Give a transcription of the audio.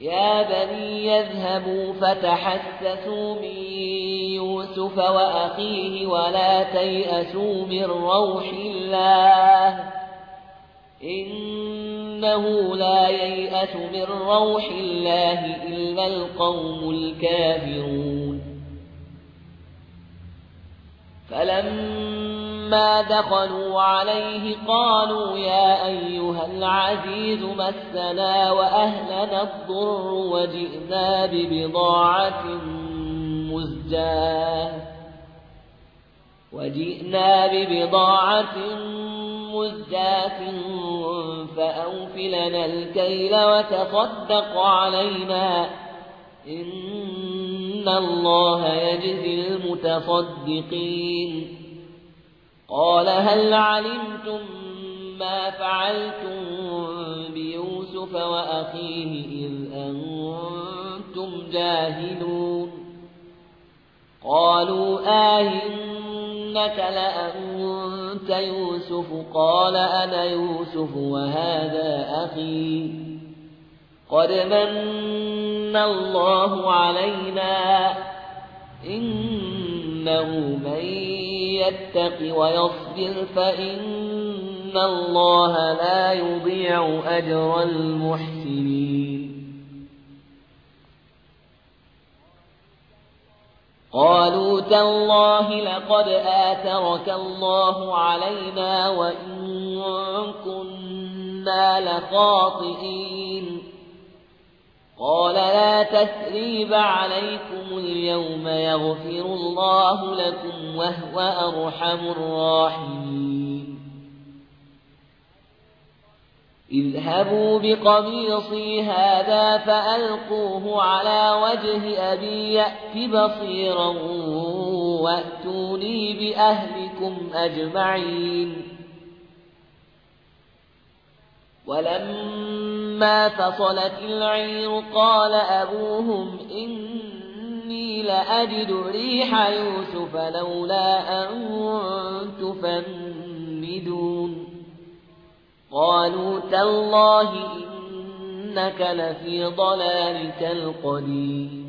يا بني يذهبوا فتحسسوا من يوسف وأخيه ولا تيأسوا من روح الله إنه لا ييأس من روح الله إلا القوم الكافرون فلما دخلوا عليه قالوا يا أيها العزيز مسنا وأهلنا الضر وجئنا ببضاعة مزجاة فأوف لنا الكيل وتصدق علينا إن الله يجزي المتصدقين قال هل علمتم ما فعلتم بيوسف وأخيه إذ أنتم جاهلون قالوا إنك لأنت يوسف قال أنا يوسف وهذا أخي قد من الله علينا إنه من يتق ويصبر فإن الله لا يضيع أجر المحسنين قالوا تالله لقد آثرك الله علينا وإن كنا لخاطئين قال لا تثريب عليكم اليوم يغفر الله لكم وهو أرحم الراحمين اذهبوا بقميصي هذا فألقوه على وجه أبي يأت بصيرا وأتوني بأهلكم أجمعين ولما فصلت العير قال أبوهم إني لأجد ريح يوسف لولا أن تفندون قالوا تالله إنك لفي ضلالك القديم